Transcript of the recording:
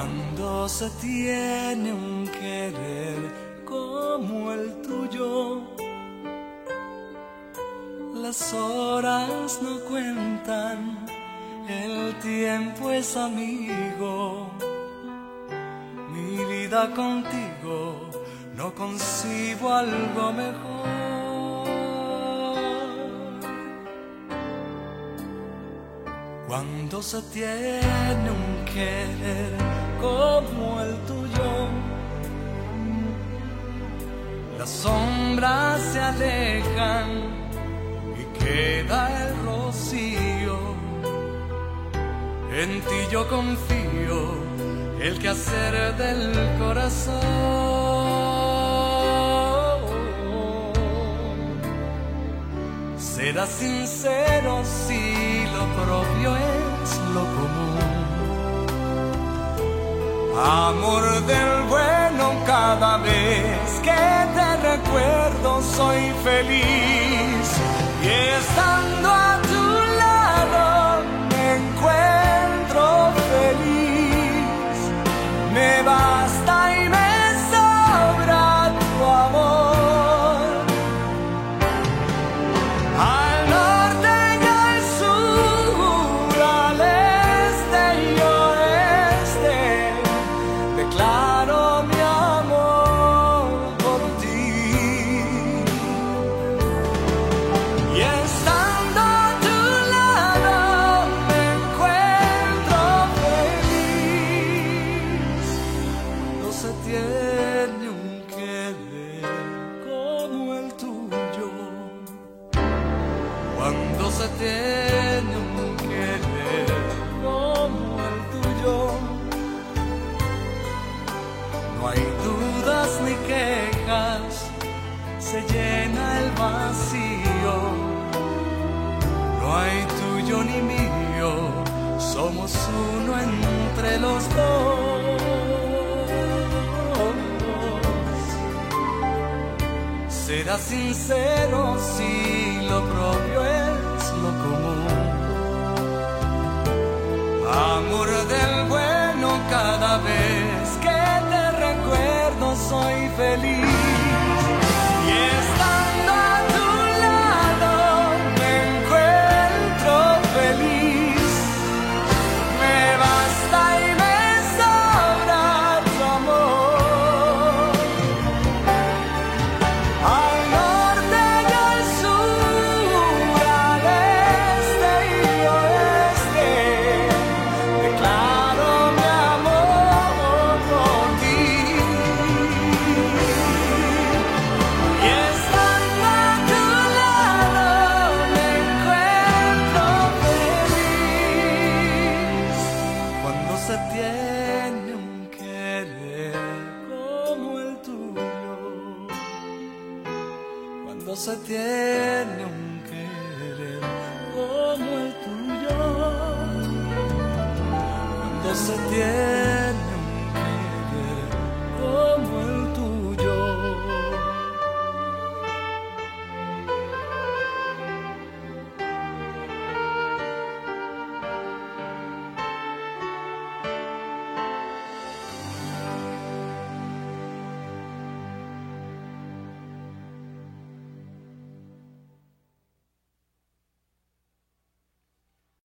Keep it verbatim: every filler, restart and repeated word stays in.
Cuando se tiene un querer como el tuyo, las horas no cuentan, el tiempo es amigo. Mi vida contigo, no concibo algo mejor. Cuando se tiene un querer como el tuyo, las sombras se alejan y queda el rocío. En ti yo confío, el quehacer del corazón. Será sincero si lo propio es lo común. Amor del bueno, cada vez que te recuerdo soy feliz. Y estando a tu lado me encuentro feliz. Me basta y me sobra tu amor. Al norte y al sur, al este y oeste, declaro mi amor por ti. Y estando a tu lado me encuentro feliz. No se tiene un querer como el tuyo. Cuando se tiene un querer como el tuyo, no hay dudas ni quejas, se llena el vacío. No hay tuyo ni mío, somos uno entre los dos. Será sincero si lo propio es lo común. Amor del bueno, cada vez que te recuerdo soy feliz. Y estando a tu lado me encuentro feliz. Me basta y me sobra tu amor. Al norte y al sur, al este y oeste, declaro mi amor por ti. Y estando a tu lado me encuentro feliz. Cuando se tiene un querer como el tuyo, cuando se tiene un querer como el tuyo, cuando se tiene